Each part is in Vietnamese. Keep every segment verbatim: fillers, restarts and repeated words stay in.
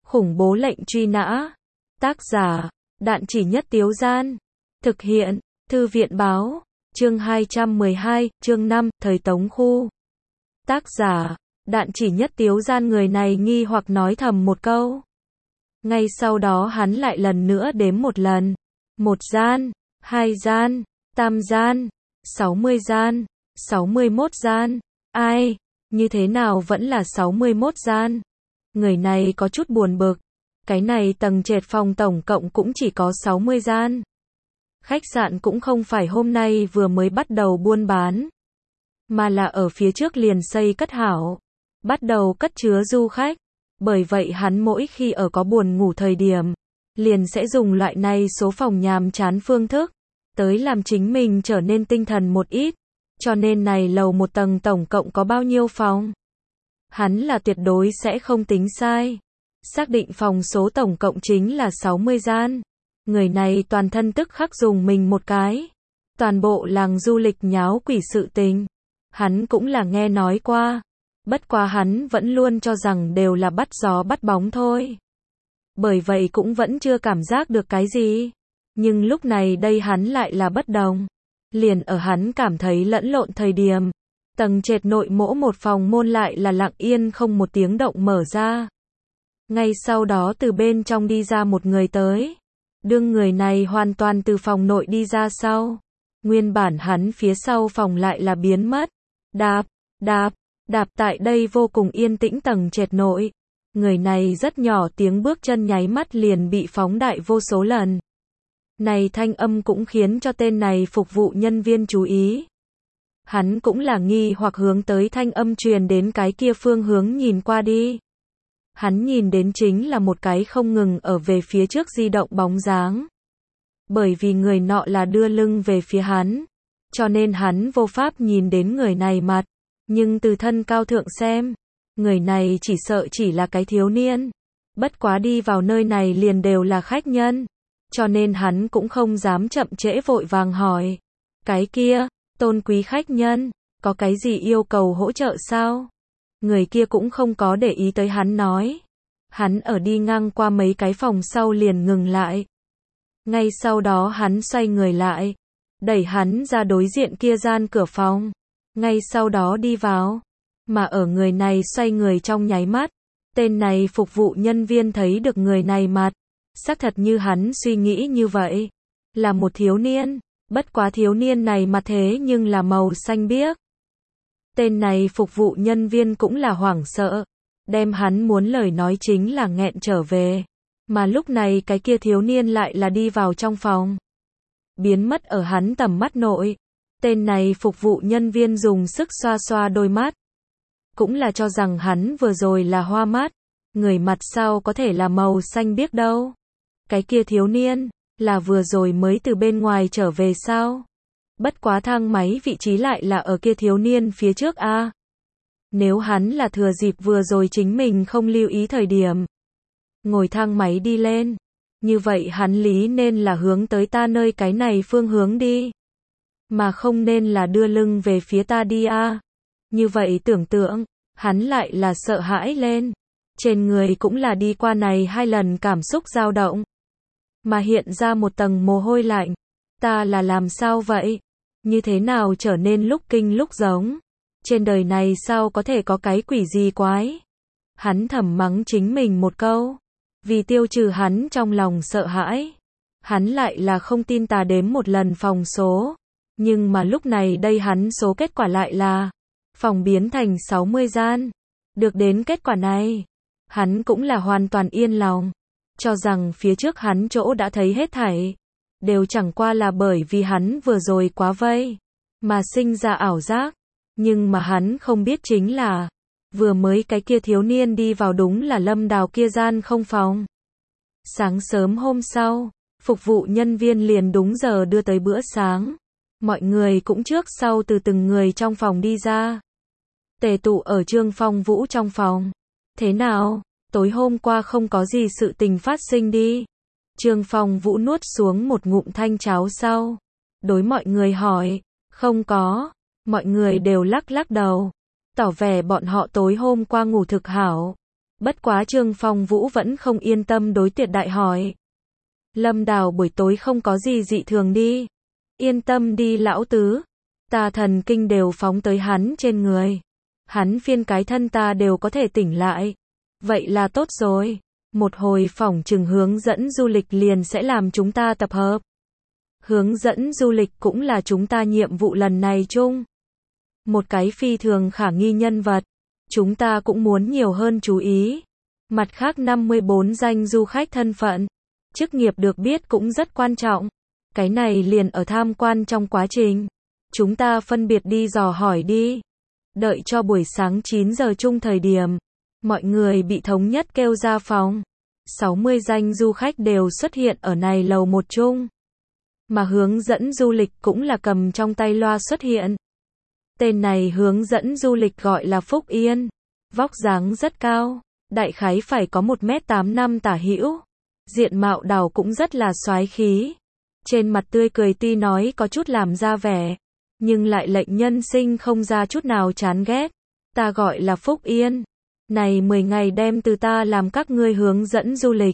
Khủng bố lệnh truy nã. Tác giả, Đạn Chỉ Nhất Tiếu Gian. Thực hiện, Thư viện Báo. Chương hai trăm mười hai, chương năm, Thời Tống Khu. Tác giả, Đạn Chỉ Nhất Tiếu Gian. Người này nghi hoặc nói thầm một câu. Ngay sau đó hắn lại lần nữa đếm một lần. Một gian, hai gian, tam gian, sáu mươi gian, sáu mươi mốt gian. Ai, như thế nào vẫn là sáu mươi mốt gian? Người này có chút buồn bực. Cái này tầng trệt phòng tổng cộng cũng chỉ có sáu mươi gian. Khách sạn cũng không phải hôm nay vừa mới bắt đầu buôn bán, mà là ở phía trước liền xây cất hảo, bắt đầu cất chứa du khách. Bởi vậy hắn mỗi khi ở có buồn ngủ thời điểm, liền sẽ dùng loại này số phòng nhàm chán phương thức, tới làm chính mình trở nên tinh thần một ít. Cho nên này lầu một tầng tổng cộng có bao nhiêu phòng? Hắn là tuyệt đối sẽ không tính sai. Xác định phòng số tổng cộng chính là sáu mươi gian. Người này toàn thân tức khắc dùng mình một cái. Toàn bộ làng du lịch nháo quỷ sự tình, hắn cũng là nghe nói qua. Bất quá hắn vẫn luôn cho rằng đều là bắt gió bắt bóng thôi. Bởi vậy cũng vẫn chưa cảm giác được cái gì. Nhưng lúc này đây hắn lại là bất đồng. Liền ở hắn cảm thấy lẫn lộn thời điểm, tầng trệt nội mỗ một phòng môn lại là lặng yên không một tiếng động mở ra. Ngay sau đó từ bên trong đi ra một người tới. Đương người này hoàn toàn từ phòng nội đi ra sau, nguyên bản hắn phía sau phòng lại là biến mất. Đạp, đạp, đạp tại đây vô cùng yên tĩnh tầng trệt nội. Người này rất nhỏ tiếng bước chân nháy mắt liền bị phóng đại vô số lần. Này thanh âm cũng khiến cho tên này phục vụ nhân viên chú ý. Hắn cũng là nghi hoặc hướng tới thanh âm truyền đến cái kia phương hướng nhìn qua đi. Hắn nhìn đến chính là một cái không ngừng ở về phía trước di động bóng dáng. Bởi vì người nọ là đưa lưng về phía hắn, cho nên hắn vô pháp nhìn đến người này mặt. Nhưng từ thân cao thượng xem, người này chỉ sợ chỉ là cái thiếu niên. Bất quá đi vào nơi này liền đều là khách nhân, cho nên hắn cũng không dám chậm trễ, vội vàng hỏi. Cái kia, tôn quý khách nhân, có cái gì yêu cầu hỗ trợ sao? Người kia cũng không có để ý tới hắn nói. Hắn ở đi ngang qua mấy cái phòng sau liền ngừng lại. Ngay sau đó hắn xoay người lại, đẩy hắn ra đối diện kia gian cửa phòng. Ngay sau đó đi vào. Mà ở người này xoay người trong nháy mắt, tên này phục vụ nhân viên thấy được người này mặt. Xác thật như hắn suy nghĩ như vậy, là một thiếu niên. Bất quá thiếu niên này mặt thế nhưng là màu xanh biếc. Tên này phục vụ nhân viên cũng là hoảng sợ, đem hắn muốn lời nói chính là nghẹn trở về. Mà lúc này cái kia thiếu niên lại là đi vào trong phòng, biến mất ở hắn tầm mắt nội. Tên này phục vụ nhân viên dùng sức xoa xoa đôi mắt, cũng là cho rằng hắn vừa rồi là hoa mắt. Người mặt sau có thể là màu xanh biếc đâu? Cái kia thiếu niên, là vừa rồi mới từ bên ngoài trở về sao? Bất quá thang máy vị trí lại là ở kia thiếu niên phía trước a. À? Nếu hắn là thừa dịp vừa rồi chính mình không lưu ý thời điểm, ngồi thang máy đi lên, như vậy hắn lý nên là hướng tới ta nơi cái này phương hướng đi, mà không nên là đưa lưng về phía ta đi a. À? Như vậy tưởng tượng, hắn lại là sợ hãi lên. Trên người cũng là đi qua này hai lần cảm xúc dao động, mà hiện ra một tầng mồ hôi lạnh. Ta là làm sao vậy? Như thế nào trở nên lúc kinh lúc giống? Trên đời này sao có thể có cái quỷ gì quái? Hắn thầm mắng chính mình một câu. Vì tiêu trừ hắn trong lòng sợ hãi, hắn lại là không tin tà đếm một lần phòng số. Nhưng mà lúc này đây hắn số kết quả lại là phòng biến thành sáu mươi gian. Được đến kết quả này, hắn cũng là hoàn toàn yên lòng, cho rằng phía trước hắn chỗ đã thấy hết thảy đều chẳng qua là bởi vì hắn vừa rồi quá vây mà sinh ra ảo giác. Nhưng mà hắn không biết chính là vừa mới cái kia thiếu niên đi vào đúng là Lâm Đào kia gian không phòng. Sáng sớm hôm sau, phục vụ nhân viên liền đúng giờ đưa tới bữa sáng. Mọi người cũng trước sau từ từng người trong phòng đi ra, tề tụ ở Trương Phong Vũ trong phòng. Thế nào, tối hôm qua không có gì sự tình phát sinh đi? Trương Phong Vũ nuốt xuống một ngụm thanh cháo sau, đối mọi người hỏi. Không có. Mọi người đều lắc lắc đầu, tỏ vẻ bọn họ tối hôm qua ngủ thực hảo. Bất quá Trương Phong Vũ vẫn không yên tâm đối Tuyệt Đại hỏi. Lâm Đào buổi tối không có gì dị thường đi. Yên tâm đi lão tứ. Ta thần kinh đều phóng tới hắn trên người. Hắn phiên cái thân ta đều có thể tỉnh lại. Vậy là tốt rồi. Một hồi phỏng chừng hướng dẫn du lịch liền sẽ làm chúng ta tập hợp. Hướng dẫn du lịch cũng là chúng ta nhiệm vụ lần này chung. Một cái phi thường khả nghi nhân vật. Chúng ta cũng muốn nhiều hơn chú ý. Mặt khác năm mươi bốn danh du khách thân phận. Chức nghiệp được biết cũng rất quan trọng. Cái này liền ở tham quan trong quá trình. Chúng ta phân biệt đi dò hỏi đi. Đợi cho buổi sáng chín giờ chung thời điểm. Mọi người bị thống nhất kêu ra phòng. sáu mươi danh du khách đều xuất hiện ở này lầu một chung. Mà hướng dẫn du lịch cũng là cầm trong tay loa xuất hiện. Tên này hướng dẫn du lịch gọi là Phúc Yên. Vóc dáng rất cao. Đại khái phải có một mét tám năm tả hữu. Diện mạo đào cũng rất là soái khí. Trên mặt tươi cười tuy nói có chút làm ra vẻ. Nhưng lại lệnh nhân sinh không ra chút nào chán ghét. Ta gọi là Phúc Yên. Này mười ngày đem từ ta làm các ngươi hướng dẫn du lịch.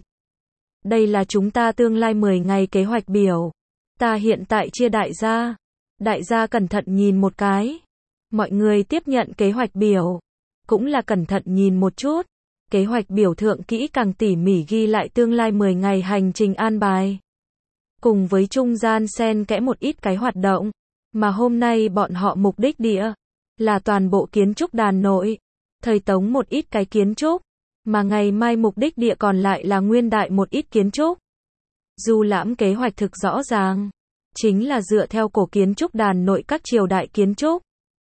Đây là chúng ta tương lai mười ngày kế hoạch biểu. Ta hiện tại chia đại gia. Đại gia cẩn thận nhìn một cái. Mọi người tiếp nhận kế hoạch biểu. Cũng là cẩn thận nhìn một chút. Kế hoạch biểu thượng kỹ càng tỉ mỉ ghi lại tương lai mười ngày hành trình an bài. Cùng với trung gian xen kẽ một ít cái hoạt động. Mà hôm nay bọn họ mục đích địa. Là toàn bộ kiến trúc đàn nội. Thời Tống một ít cái kiến trúc. Mà ngày mai mục đích địa còn lại là nguyên đại một ít kiến trúc. Du lãm kế hoạch thực rõ ràng. Chính là dựa theo cổ kiến trúc đàn nội các triều đại kiến trúc.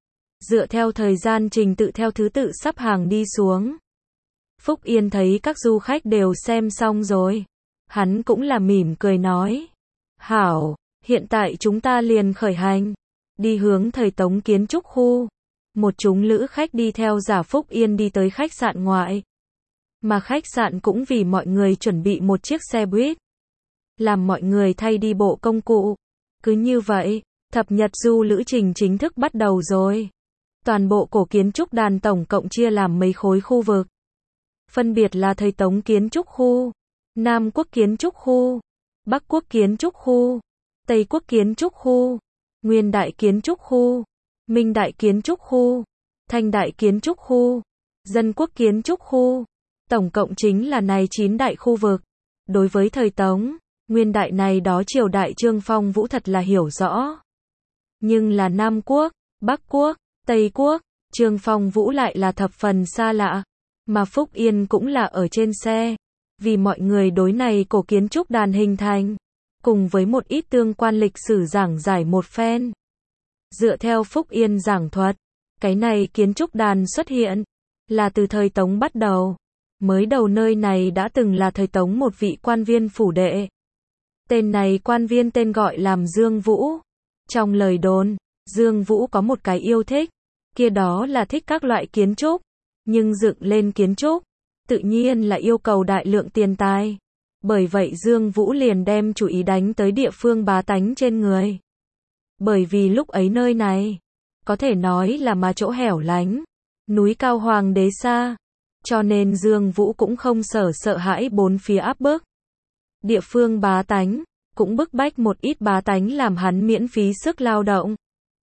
Dựa theo thời gian trình tự theo thứ tự sắp hàng đi xuống. Phúc Yên thấy các du khách đều xem xong rồi. Hắn cũng là mỉm cười nói. Hảo, hiện tại chúng ta liền khởi hành. Đi hướng thời Tống kiến trúc khu. Một chúng lữ khách đi theo giả Phúc Yên đi tới khách sạn ngoại. Mà khách sạn cũng vì mọi người chuẩn bị một chiếc xe buýt. Làm mọi người thay đi bộ công cụ. Cứ như vậy, thập nhật du lữ trình chính thức bắt đầu rồi. Toàn bộ cổ kiến trúc đàn tổng cộng chia làm mấy khối khu vực. Phân biệt là thời Tống kiến trúc khu, Nam Quốc kiến trúc khu, Bắc Quốc kiến trúc khu, Tây Quốc kiến trúc khu, Nguyên đại kiến trúc khu, Minh đại kiến trúc khu, Thanh đại kiến trúc khu, Dân quốc kiến trúc khu. Tổng cộng chính là này chín đại khu vực. Đối với thời Tống, Nguyên đại này đó triều đại Trương Phong Vũ thật là hiểu rõ. Nhưng là Nam Quốc, Bắc Quốc, Tây Quốc, Trương Phong Vũ lại là thập phần xa lạ. Mà Phúc Yên cũng là ở trên xe. Vì mọi người đối này cổ kiến trúc đàn hình thành. Cùng với một ít tương quan lịch sử giảng giải một phen. Dựa theo Phúc Yên giảng thuật. Cái này kiến trúc đàn xuất hiện. Là từ thời Tống bắt đầu. Mới đầu nơi này đã từng là thời Tống một vị quan viên phủ đệ. Tên này quan viên tên gọi làm Dương Vũ. Trong lời đồn, Dương Vũ có một cái yêu thích. Kia đó là thích các loại kiến trúc. Nhưng dựng lên kiến trúc, tự nhiên là yêu cầu đại lượng tiền tài. Bởi vậy Dương Vũ liền đem chủ ý đánh tới địa phương bá tánh trên người. Bởi vì lúc ấy nơi này, có thể nói là mà chỗ hẻo lánh, núi cao hoàng đế xa. Cho nên Dương Vũ cũng không sở sợ hãi bốn phía áp bức. Địa phương bá tánh, cũng bức bách một ít bá tánh làm hắn miễn phí sức lao động.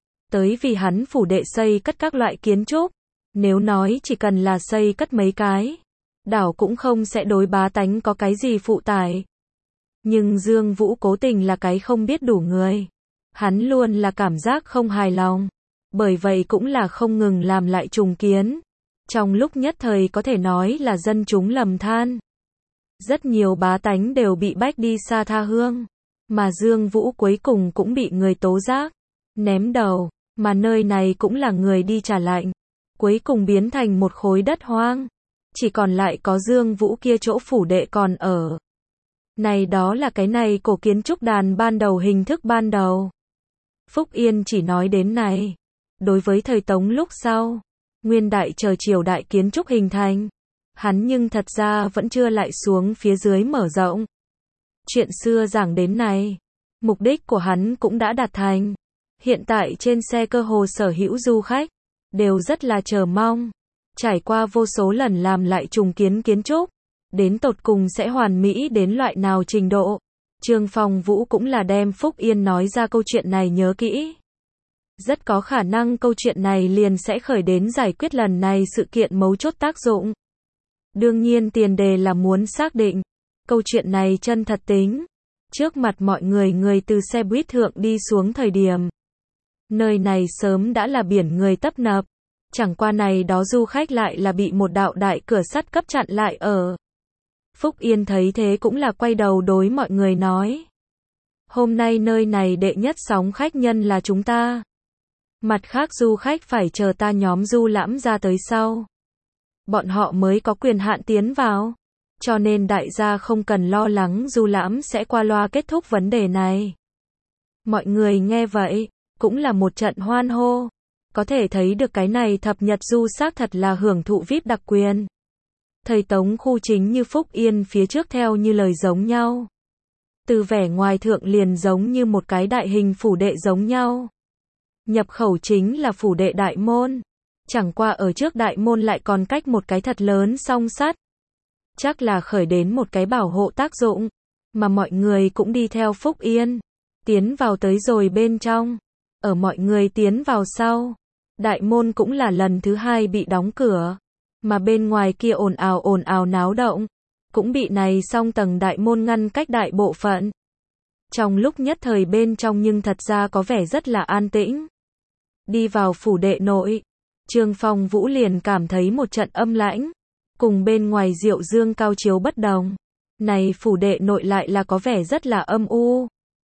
Tới vì hắn phủ đệ xây cất các loại kiến trúc. Nếu nói chỉ cần là xây cất mấy cái, đảo cũng không sẽ đối bá tánh có cái gì phụ tải. Nhưng Dương Vũ cố tình là cái không biết đủ người. Hắn luôn là cảm giác không hài lòng. Bởi vậy cũng là không ngừng làm lại trùng kiến. Trong lúc nhất thời có thể nói là dân chúng lầm than. Rất nhiều bá tánh đều bị bách đi xa tha hương. Mà Dương Vũ cuối cùng cũng bị người tố giác, ném đầu. Mà nơi này cũng là người đi trả lạnh. Cuối cùng biến thành một khối đất hoang. Chỉ còn lại có Dương Vũ kia chỗ phủ đệ còn ở. Này đó là cái này cổ kiến trúc đàn ban đầu hình thức ban đầu. Phúc Yên chỉ nói đến này. Đối với thời Tống lúc sau, Nguyên đại chờ triều đại kiến trúc hình thành. Hắn nhưng thật ra vẫn chưa lại xuống phía dưới mở rộng. Chuyện xưa giảng đến này. Mục đích của hắn cũng đã đạt thành. Hiện tại trên xe cơ hồ sở hữu du khách đều rất là chờ mong. trải qua vô số lần làm lại trùng kiến kiến trúc, đến tột cùng sẽ hoàn mỹ đến loại nào trình độ. Trương Phong Vũ cũng là đem Phúc Yên nói ra câu chuyện này nhớ kỹ. Rất có khả năng câu chuyện này liền sẽ khởi đến giải quyết lần này sự kiện mấu chốt tác dụng. Đương nhiên tiền đề là muốn xác định câu chuyện này chân thật tính. Trước mặt mọi người người từ xe buýt thượng đi xuống thời điểm, nơi này sớm đã là biển người tấp nập. Chẳng qua này đó du khách lại là bị một đạo đại cửa sắt cấp chặn lại ở. Phúc Yên thấy thế cũng là quay đầu đối mọi người nói. Hôm nay nơi này đệ nhất sóng khách nhân là chúng ta. Mặt khác du khách phải chờ ta nhóm du lãm ra tới sau. Bọn họ mới có quyền hạn tiến vào. Cho nên đại gia không cần lo lắng du lãm sẽ qua loa kết thúc vấn đề này. Mọi người nghe vậy, cũng là một trận hoan hô. Có thể thấy được cái này thập nhật du xác thật là hưởng thụ vi ai pi đặc quyền. Thầy Tống khu chính như Phúc Yên phía trước theo như lời giống nhau. Từ vẻ ngoài thượng liền giống như một cái đại hình phủ đệ giống nhau. Nhập khẩu chính là phủ đệ đại môn. Chẳng qua ở trước đại môn lại còn cách một cái thật lớn song sắt. Chắc là khởi đến một cái bảo hộ tác dụng. Mà mọi người cũng đi theo Phúc Yên. Tiến vào tới rồi bên trong. Ở mọi người tiến vào sau. Đại môn cũng là lần thứ hai bị đóng cửa. Mà bên ngoài kia ồn ào ồn ào náo động. Cũng bị này song tầng đại môn ngăn cách đại bộ phận. Trong lúc nhất thời bên trong nhưng thật ra có vẻ rất là an tĩnh. Đi vào phủ đệ nội. Trương Phong Vũ liền cảm thấy một trận âm lãnh. Cùng bên ngoài Diệu Dương cao chiếu bất đồng. Này phủ đệ nội lại là có vẻ rất là âm u.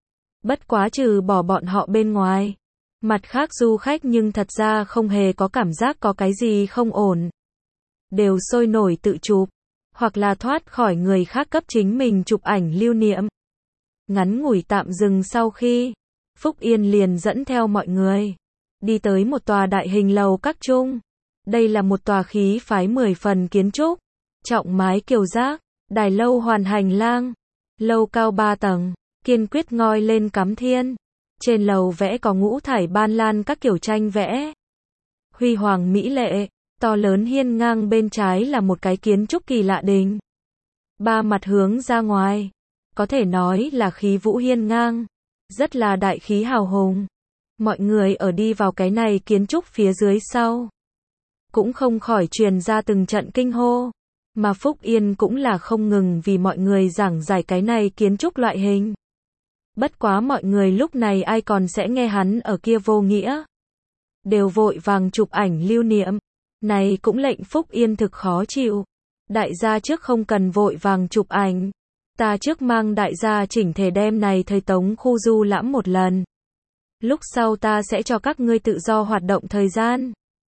Bất quá trừ bỏ bọn họ bên ngoài. Mặt khác du khách nhưng thật ra không hề có cảm giác có cái gì không ổn. Đều sôi nổi tự chụp. Hoặc là thoát khỏi người khác cấp chính mình chụp ảnh lưu niệm. Ngắn ngủi tạm dừng sau khi. Phúc Yên liền dẫn theo mọi người. Đi tới một tòa đại hình lầu các trung. Đây là một tòa khí phái mười phần kiến trúc. Trọng mái kiều giác. Đài lâu hoàn hành lang. Lâu cao ba tầng. Kiên quyết ngoi lên cắm thiên. Trên lầu vẽ có ngũ thải ban lan các kiểu tranh vẽ. Huy hoàng mỹ lệ. To lớn hiên ngang bên trái là một cái kiến trúc kỳ lạ đình. Ba mặt hướng ra ngoài. Có thể nói là khí vũ hiên ngang. Rất là đại khí hào hùng. Mọi người ở đi vào cái này kiến trúc phía dưới sau. Cũng không khỏi truyền ra từng trận kinh hô. Mà Phúc Yên cũng là không ngừng vì mọi người giảng giải cái này kiến trúc loại hình. Bất quá mọi người lúc này ai còn sẽ nghe hắn ở kia vô nghĩa. Đều vội vàng chụp ảnh lưu niệm. Này cũng lệnh Phúc Yên thực khó chịu. Đại gia trước không cần vội vàng chụp ảnh. Ta trước mang đại gia chỉnh thể đem này thầy Tống khu du lãm một lần. Lúc sau ta sẽ cho các ngươi tự do hoạt động thời gian.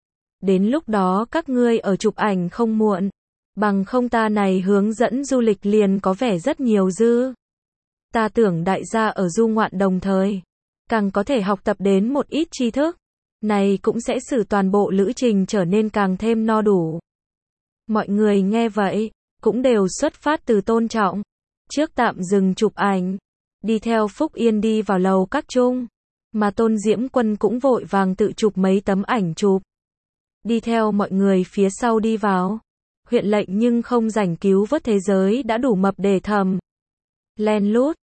Đến lúc đó các ngươi ở chụp ảnh không muộn. Bằng không ta này hướng dẫn du lịch liền có vẻ rất nhiều dư. Ta tưởng đại gia ở du ngoạn đồng thời. Càng có thể học tập đến một ít tri thức. Này cũng sẽ使toàn bộ lữ trình trở nên càng thêm no đủ. Mọi người nghe vậy, cũng đều xuất phát từ tôn trọng. Trước tạm dừng chụp ảnh. Đi theo Phúc Yên đi vào lầu các trung. Mà Tôn Diễm Quân cũng vội vàng tự chụp mấy tấm ảnh chụp. Đi theo mọi người phía sau đi vào. Huyện lệnh nhưng không rảnh cứu vớt thế giới đã đủ mập để thầm. Len lút.